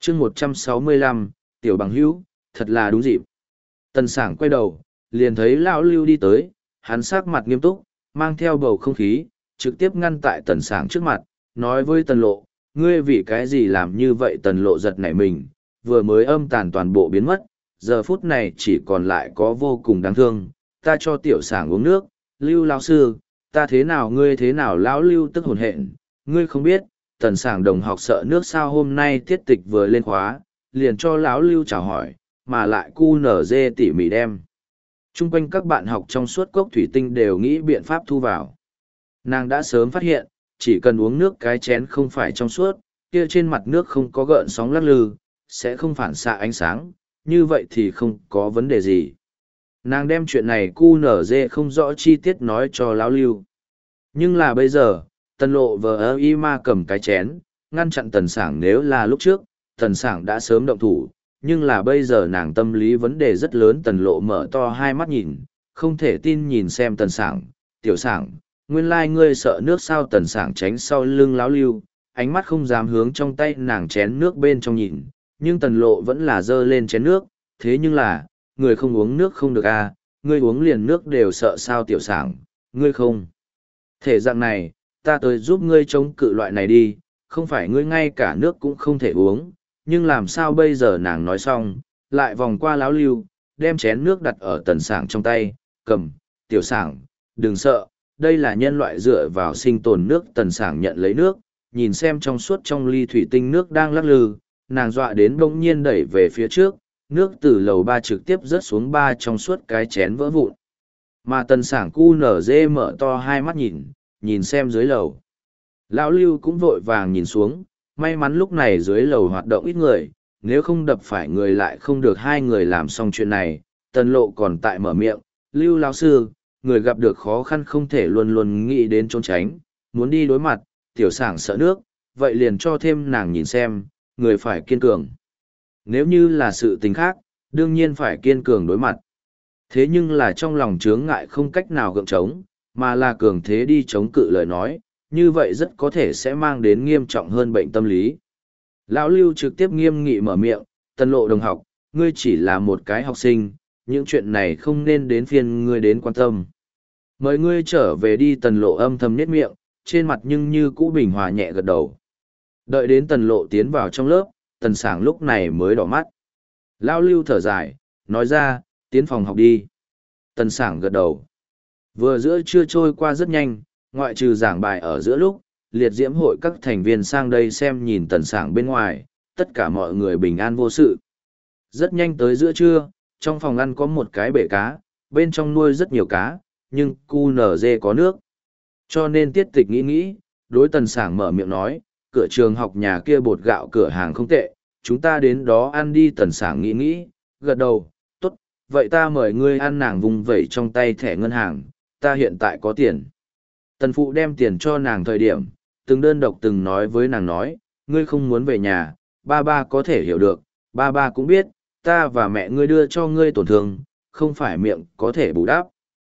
chương 165, tiểu bằng hữu, thật là đúng dịp. Tần Sảng quay đầu, liền thấy lão Lưu đi tới, hắn sắc mặt nghiêm túc, mang theo bầu không khí, trực tiếp ngăn tại Tần Sảng trước mặt, nói với Tần Lộ, ngươi vì cái gì làm như vậy? Tần Lộ giật nảy mình, vừa mới âm tàn toàn bộ biến mất, giờ phút này chỉ còn lại có vô cùng đáng thương, ta cho tiểu Sảng uống nước, Lưu lão sư, ta thế nào ngươi thế nào? Lão Lưu tức hồn hện, ngươi không biết, Tần Sảng đồng học sợ nước sao? Hôm nay tiết tịch vừa lên khóa, liền cho lão Lưu chào hỏi, mà lại cu nở dê tỉ mỉ đem. Trung quanh các bạn học trong suốt cốc thủy tinh đều nghĩ biện pháp thu vào. Nàng đã sớm phát hiện, chỉ cần uống nước cái chén không phải trong suốt, kia trên mặt nước không có gợn sóng lắc lư, sẽ không phản xạ ánh sáng, như vậy thì không có vấn đề gì. Nàng đem chuyện này cu nở dê không rõ chi tiết nói cho lão Lưu. Nhưng là bây giờ, Tần Lộ vờ y ma cầm cái chén, ngăn chặn Tần Sảng. Nếu là lúc trước, Tần Sảng đã sớm động thủ, nhưng là bây giờ nàng tâm lý vấn đề rất lớn. Tần Lộ mở to hai mắt nhìn, không thể tin nhìn xem Tần Sảng. Tiểu Sảng, nguyên lai ngươi sợ nước sao? Tần Sảng tránh sau lưng lão Lưu, ánh mắt không dám hướng trong tay nàng chén nước bên trong nhìn, nhưng Tần Lộ vẫn là giơ lên chén nước. Thế nhưng là, người không uống nước không được à, ngươi uống liền nước đều sợ sao? Tiểu Sảng, ngươi không thể dạng này, ta tới giúp ngươi chống cự loại này đi, không phải ngươi ngay cả nước cũng không thể uống, nhưng làm sao bây giờ? Nàng nói xong, lại vòng qua lão Lưu, đem chén nước đặt ở Tần Sảng trong tay, cầm, Tiểu Sảng, đừng sợ, đây là nhân loại dựa vào sinh tồn nước. Tần Sảng nhận lấy nước, nhìn xem trong suốt trong ly thủy tinh nước đang lắc lư, nàng dọa đến bỗng nhiên đẩy về phía trước, nước từ lầu 3 trực tiếp rớt xuống 3 trong suốt cái chén vỡ vụn. Mà Tần Sảng cu nở dê mở to hai mắt nhìn xem dưới lầu. Lão Lưu cũng vội vàng nhìn xuống, may mắn lúc này dưới lầu hoạt động ít người, nếu không đập phải người lại không được. Hai người làm xong chuyện này, Tần Lộ còn tại mở miệng, Lưu lão sư, người gặp được khó khăn không thể luôn luôn nghĩ đến trốn tránh, muốn đi đối mặt. Tiểu Sảng sợ nước, vậy liền cho thêm nàng nhìn xem, người phải kiên cường. Nếu như là sự tình khác, đương nhiên phải kiên cường đối mặt. Thế nhưng là trong lòng chướng ngại không cách nào gượng chống, mà là cường thế đi chống cự lời nói, như vậy rất có thể sẽ mang đến nghiêm trọng hơn bệnh tâm lý. Lão Lưu trực tiếp nghiêm nghị mở miệng, Tần Lộ đồng học, ngươi chỉ là một cái học sinh, những chuyện này không nên đến phiên ngươi đến quan tâm. Mời ngươi trở về đi. Tần Lộ âm thầm nhếch miệng, trên mặt nhưng như cũ bình hòa nhẹ gật đầu. Đợi đến Tần Lộ tiến vào trong lớp, Tần Sảng lúc này mới đỏ mắt. Lão Lưu thở dài, nói ra, tiến phòng học đi. Tần Sảng gật đầu. Vừa giữa trưa trôi qua rất nhanh, ngoại trừ giảng bài ở giữa lúc, liệt diễm hội các thành viên sang đây xem nhìn Tần Sảng bên ngoài, tất cả mọi người bình an vô sự. Rất nhanh tới giữa trưa, trong phòng ăn có một cái bể cá, bên trong nuôi rất nhiều cá, nhưng QNZ có nước. Cho nên Tiết Tịch nghĩ, đối Tần Sảng mở miệng nói, cửa trường học nhà kia bột gạo cửa hàng không tệ, chúng ta đến đó ăn đi. Tần Sảng nghĩ, gật đầu, tốt, vậy ta mời ngươi ăn. Nàng vùng vẩy trong tay thẻ ngân hàng, ta hiện tại có tiền. Tần Phụ đem tiền cho nàng thời điểm, từng đơn độc từng nói với nàng nói, ngươi không muốn về nhà, ba ba có thể hiểu được, ba ba cũng biết, ta và mẹ ngươi đưa cho ngươi tổn thương, không phải miệng có thể bù đắp.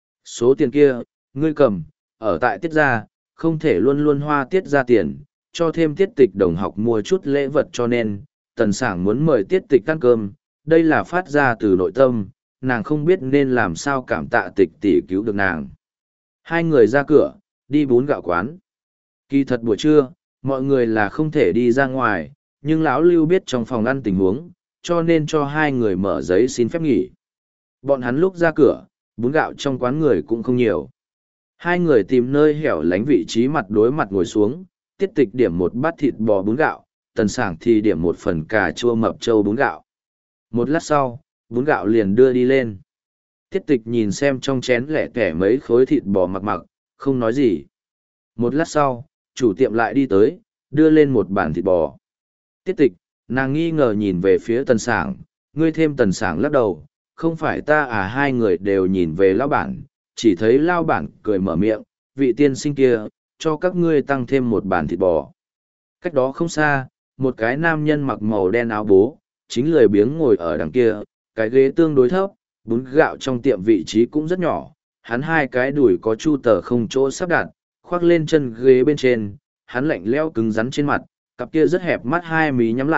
Số tiền kia, ngươi cầm, ở tại Tiết gia, không thể luôn luôn hoa Tiết gia tiền, cho thêm Tiết Tịch đồng học mua chút lễ vật. Cho nên, Tần Sảng muốn mời Tiết Tịch ăn cơm, đây là phát ra từ nội tâm, nàng không biết nên làm sao cảm tạ Tịch tỷ cứu được nàng. Hai người ra cửa, đi bún gạo quán. Kỳ thật buổi trưa, mọi người là không thể đi ra ngoài, nhưng lão Lưu biết trong phòng ăn tình huống, cho nên cho hai người mở giấy xin phép nghỉ. Bọn hắn lúc ra cửa, bún gạo trong quán người cũng không nhiều. Hai người tìm nơi hẻo lánh vị trí mặt đối mặt ngồi xuống, Tiết Tịch điểm một bát thịt bò bún gạo, Tần Sảng thì điểm một phần cà chua mập trâu bún gạo. Một lát sau, bún gạo liền đưa đi lên. Tiết Tịch nhìn xem trong chén lẻ tẻ mấy khối thịt bò mặc, không nói gì. Một lát sau, chủ tiệm lại đi tới, đưa lên một bàn thịt bò. Tiết Tịch, nàng nghi ngờ nhìn về phía Tần Sảng, ngươi thêm. Tần Sảng lắc đầu, không phải ta à. Hai người đều nhìn về lão bản, chỉ thấy lão bản cười mở miệng, vị tiên sinh kia, cho các ngươi tăng thêm một bàn thịt bò. Cách đó không xa, một cái nam nhân mặc màu đen áo bố, chính lười biếng ngồi ở đằng kia, cái ghế tương đối thấp, bún gạo trong tiệm vị trí cũng rất nhỏ, hắn hai cái đùi có chu tờ không chỗ sắp đặt, khoác lên chân ghế bên trên, hắn lạnh lẽo cứng rắn trên mặt, cặp kia rất hẹp mắt hai mí nhắm lại,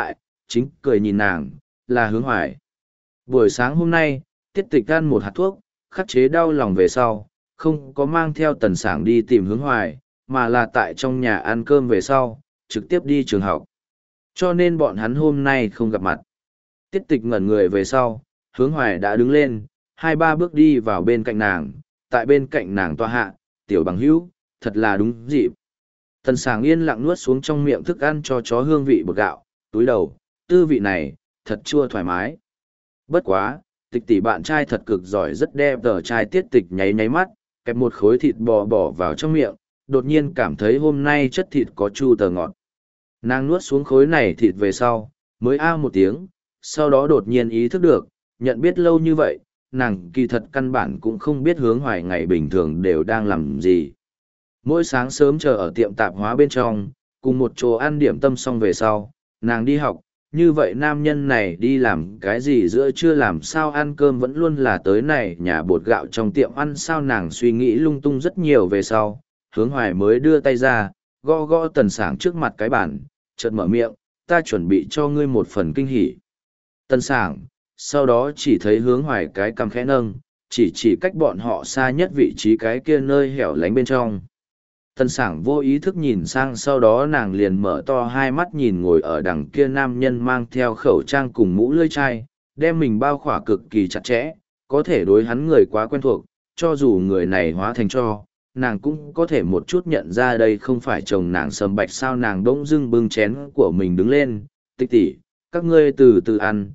chính cười nhìn nàng, là Hướng Hoài. Buổi sáng hôm nay, Tiết Tịch ăn một hạt thuốc, khắc chế đau lòng về sau, không có mang theo Tần Sảng đi tìm Hướng Hoài, mà là tại trong nhà ăn cơm về sau, trực tiếp đi trường học. Cho nên bọn hắn hôm nay không gặp mặt. Tiết Tịch ngẩn người về sau, Hướng Hoài đã đứng lên, 2-3 bước đi vào bên cạnh nàng, tại bên cạnh nàng tọa hạ, tiểu bằng hữu, thật là đúng dịp. Tần Sảng yên lặng nuốt xuống trong miệng thức ăn cho chó hương vị bột gạo, túi đầu, tư vị này, thật chua thoải mái. Bất quá, Tịch tỷ bạn trai thật cực giỏi rất đẹp tờ trai. Tiết Tịch nháy nháy mắt, kẹp một khối thịt bò bỏ vào trong miệng, đột nhiên cảm thấy hôm nay chất thịt có chu tờ ngọt. Nàng nuốt xuống khối này thịt về sau, mới a một tiếng, sau đó đột nhiên ý thức được, nhận biết lâu như vậy, nàng kỳ thật căn bản cũng không biết Hướng Hoài ngày bình thường đều đang làm gì. Mỗi sáng sớm chờ ở tiệm tạp hóa bên trong, cùng một chỗ ăn điểm tâm xong về sau, nàng đi học, như vậy nam nhân này đi làm cái gì giữa trưa làm sao ăn cơm vẫn luôn là tới này nhà bột gạo trong tiệm ăn sao. Nàng suy nghĩ lung tung rất nhiều về sau, Hướng Hoài mới đưa tay ra, gõ gõ Tần Sảng trước mặt cái bàn, chợt mở miệng, ta chuẩn bị cho ngươi một phần kinh hỉ. Tần Sảng, sau đó chỉ thấy Hướng Hoài cái cằm khẽ nâng, chỉ cách bọn họ xa nhất vị trí cái kia nơi hẻo lánh bên trong. Tần Sảng vô ý thức nhìn sang, sau đó nàng liền mở to hai mắt nhìn ngồi ở đằng kia nam nhân mang theo khẩu trang cùng mũ lưỡi chai, đem mình bao khỏa cực kỳ chặt chẽ, có thể đối hắn người quá quen thuộc, cho dù người này hóa thành cho, nàng cũng có thể một chút nhận ra đây không phải chồng nàng. Sầm Bạch sao. Nàng bỗng dưng bưng chén của mình đứng lên, Tịch tỷ, các ngươi từ từ ăn,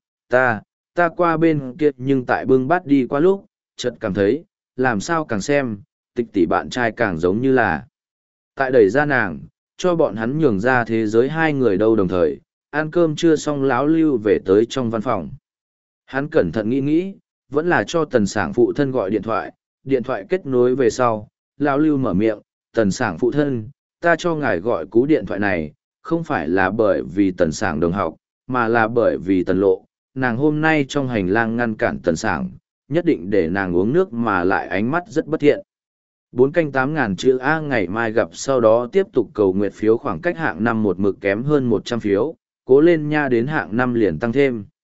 ta qua bên kia. Nhưng tại bưng bát đi qua lúc, chợt cảm thấy, làm sao càng xem, Tịch tỷ bạn trai càng giống như là tại đẩy ra nàng, cho bọn hắn nhường ra thế giới hai người đâu. Đồng thời, ăn cơm chưa xong lão Lưu về tới trong văn phòng. Hắn cẩn thận nghĩ, vẫn là cho Tần Sảng phụ thân gọi điện thoại kết nối về sau, lão Lưu mở miệng, Tần Sảng phụ thân, ta cho ngài gọi cú điện thoại này, không phải là bởi vì Tần Sảng đồng học, mà là bởi vì Tần Lộ, nàng hôm nay trong hành lang ngăn cản Tần Sảng, nhất định để nàng uống nước mà lại ánh mắt rất bất thiện. 4 canh 8.000 chữ A ngày mai gặp, sau đó tiếp tục cầu nguyện phiếu. Khoảng cách hạng năm một mực kém hơn 100 phiếu, cố lên nha, đến hạng năm liền tăng thêm.